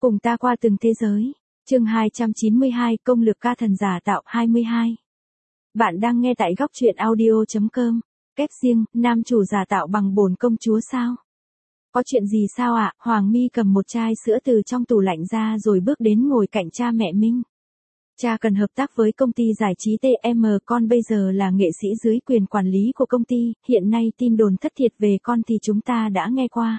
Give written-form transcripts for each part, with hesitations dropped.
Cùng ta qua từng thế giới. Chương 292, công lược ca thần giả tạo 22. Bạn đang nghe tại góc truyện audio.com. Kép riêng, nam chủ giả tạo bằng bổn công chúa sao? Có chuyện gì sao ạ? Hoàng My cầm một chai sữa từ trong tủ lạnh ra rồi bước đến ngồi cạnh cha mẹ Minh. Cha cần hợp tác với công ty giải trí TM, con bây giờ là nghệ sĩ dưới quyền quản lý của công ty, hiện nay tin đồn thất thiệt về con thì chúng ta đã nghe qua.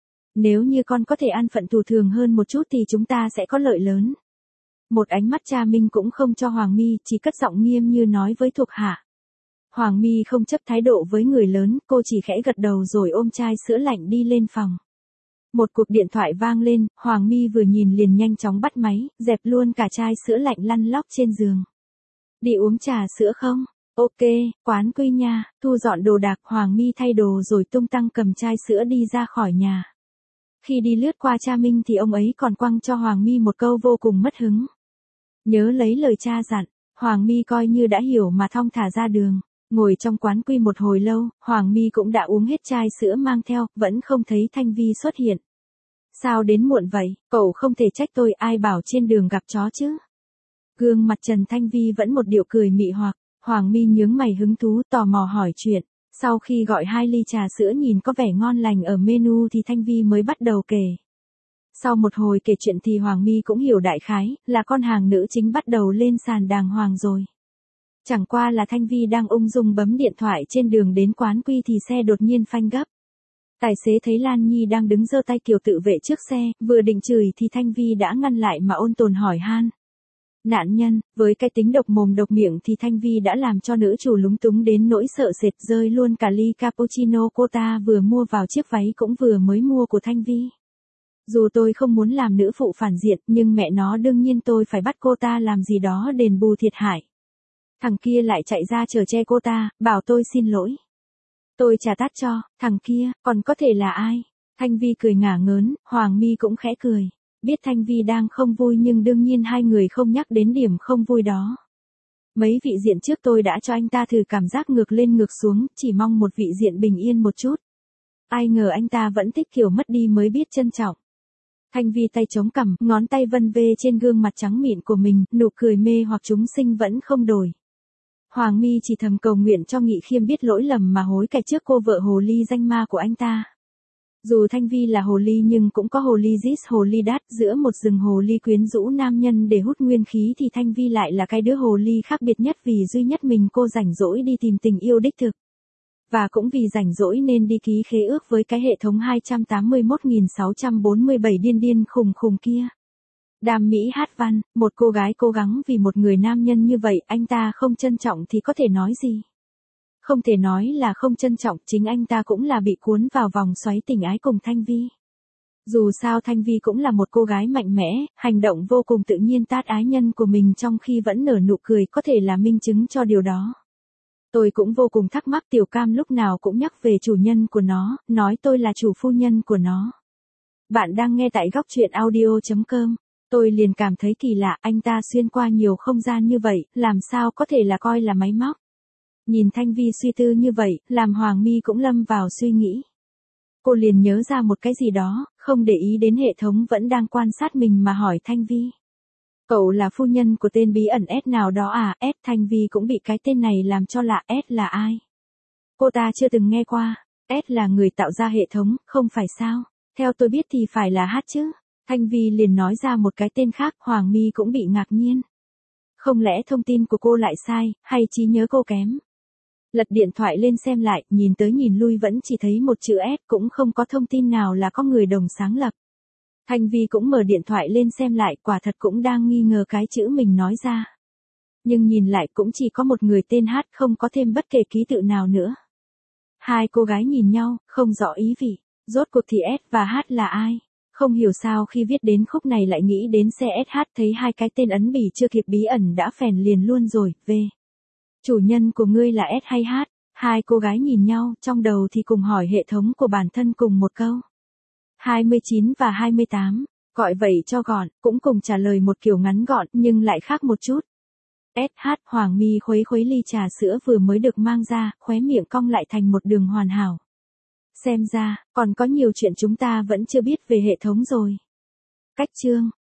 Nếu như con có thể an phận thủ thường hơn một chút thì chúng ta sẽ có lợi lớn. Một ánh mắt cha Minh cũng không cho Hoàng My, chỉ cất giọng nghiêm như nói với thuộc hạ. Hoàng My không chấp thái độ với người lớn, cô chỉ khẽ gật đầu rồi ôm chai sữa lạnh đi lên phòng. Một cuộc điện thoại vang lên, Hoàng My vừa nhìn liền nhanh chóng bắt máy, dẹp luôn cả chai sữa lạnh lăn lóc trên giường. Đi uống trà sữa không? Ok, quán Quy nha. Thu dọn đồ đạc, Hoàng My thay đồ rồi tung tăng cầm chai sữa đi ra khỏi nhà. Khi đi lướt qua cha Minh thì ông ấy còn quăng cho Hoàng My một câu vô cùng mất hứng. Nhớ lấy lời cha dặn. Hoàng My coi như đã hiểu mà thong thả ra đường. Ngồi trong quán Quy một hồi lâu, Hoàng My cũng đã uống hết chai sữa mang theo, vẫn không thấy Thanh Vi xuất hiện. Sao đến muộn vậy? Cậu không thể trách tôi, ai bảo trên đường gặp chó chứ? Gương mặt Trần Thanh Vi vẫn một điệu cười mị hoặc. Hoàng My nhướng mày hứng thú tò mò hỏi chuyện. Sau khi gọi 2 ly trà sữa nhìn có vẻ ngon lành ở menu thì Thanh Vi mới bắt đầu kể. Sau một hồi kể chuyện thì Hoàng My cũng hiểu đại khái, là con hàng nữ chính bắt đầu lên sàn đàng hoàng rồi. Chẳng qua là Thanh Vi đang ung dung bấm điện thoại trên đường đến quán Quy thì xe đột nhiên phanh gấp. Tài xế thấy Lan Nhi đang đứng giơ tay kiểu tự vệ trước xe, vừa định chửi thì Thanh Vi đã ngăn lại mà ôn tồn hỏi han. Nạn nhân, với cái tính độc mồm độc miệng thì Thanh Vi đã làm cho nữ chủ lúng túng đến nỗi sợ sệt, rơi luôn cả ly cappuccino cô ta vừa mua vào chiếc váy cũng vừa mới mua của Thanh Vi. Dù tôi không muốn làm nữ phụ phản diện, nhưng mẹ nó đương nhiên tôi phải bắt cô ta làm gì đó đền bù thiệt hại. Thằng kia lại chạy ra chở che cô ta, bảo tôi xin lỗi. Tôi trả tát cho, thằng kia, còn có thể là ai? Thanh Vi cười ngả ngớn, Hoàng My cũng khẽ cười. Biết Thanh Vi đang không vui nhưng đương nhiên hai người không nhắc đến điểm không vui đó. Mấy vị diện trước tôi đã cho anh ta thử cảm giác ngược lên ngược xuống, chỉ mong một vị diện bình yên một chút. Ai ngờ anh ta vẫn thích kiểu mất đi mới biết trân trọng. Thanh Vi tay chống cằm, ngón tay vân vê trên gương mặt trắng mịn của mình, nụ cười mê hoặc chúng sinh vẫn không đổi. Hoàng My chỉ thầm cầu nguyện cho Nghị Khiêm biết lỗi lầm mà hối cải trước cô vợ hồ ly danh ma của anh ta. Dù Thanh Vi là hồ ly nhưng cũng có hồ ly dít hồ ly đát, giữa một rừng hồ ly quyến rũ nam nhân để hút nguyên khí thì Thanh Vi lại là cái đứa hồ ly khác biệt nhất vì duy nhất mình cô rảnh rỗi đi tìm tình yêu đích thực. Và cũng vì rảnh rỗi nên đi ký khế ước với cái hệ thống 281.647 điên điên khùng khùng kia. Đàm Mỹ Hát Văn, một cô gái cố gắng vì một người nam nhân như vậy, anh ta không trân trọng thì có thể nói gì? Không thể nói là không trân trọng, chính anh ta cũng là bị cuốn vào vòng xoáy tình ái cùng Thanh Vi. Dù sao Thanh Vi cũng là một cô gái mạnh mẽ, hành động vô cùng tự nhiên tát ái nhân của mình trong khi vẫn nở nụ cười có thể là minh chứng cho điều đó. Tôi cũng vô cùng thắc mắc Tiểu Cam lúc nào cũng nhắc về chủ nhân của nó, nói tôi là chủ phu nhân của nó. Bạn đang nghe tại góc truyện audio.com. Tôi liền cảm thấy kỳ lạ, anh ta xuyên qua nhiều không gian như vậy, làm sao có thể là coi là máy móc. Nhìn Thanh Vi suy tư như vậy, làm Hoàng My cũng lâm vào suy nghĩ. Cô liền nhớ ra một cái gì đó, không để ý đến hệ thống vẫn đang quan sát mình mà hỏi Thanh Vi. Cậu là phu nhân của tên bí ẩn S nào đó à? S. Thanh Vi cũng bị cái tên này làm cho lạ. S là ai? Cô ta chưa từng nghe qua. S là người tạo ra hệ thống, không phải sao? Theo tôi biết thì phải là H chứ. Thanh Vi liền nói ra một cái tên khác, Hoàng My cũng bị ngạc nhiên. Không lẽ thông tin của cô lại sai, hay trí nhớ cô kém? Lật điện thoại lên xem lại, nhìn tới nhìn lui vẫn chỉ thấy một chữ S, cũng không có thông tin nào là có người đồng sáng lập. Thanh Vi cũng mở điện thoại lên xem lại, quả thật cũng đang nghi ngờ cái chữ mình nói ra. Nhưng nhìn lại cũng chỉ có một người tên H, không có thêm bất kể ký tự nào nữa. Hai cô gái nhìn nhau, không rõ ý vị. Rốt cuộc thì S và H là ai? Không hiểu sao khi viết đến khúc này lại nghĩ đến CSH, thấy hai cái tên ấn bỉ chưa kịp bí ẩn đã phèn liền luôn rồi. V. Chủ nhân của ngươi là S hay H? Hai cô gái nhìn nhau, trong đầu thì cùng hỏi hệ thống của bản thân cùng một câu. 29 và 28, gọi vậy cho gọn, cũng cùng trả lời một kiểu ngắn gọn nhưng lại khác một chút. SH. Hoàng My khuấy khuấy ly trà sữa vừa mới được mang ra, khóe miệng cong lại thành một đường hoàn hảo. Xem ra, còn có nhiều chuyện chúng ta vẫn chưa biết về hệ thống rồi. Cách chương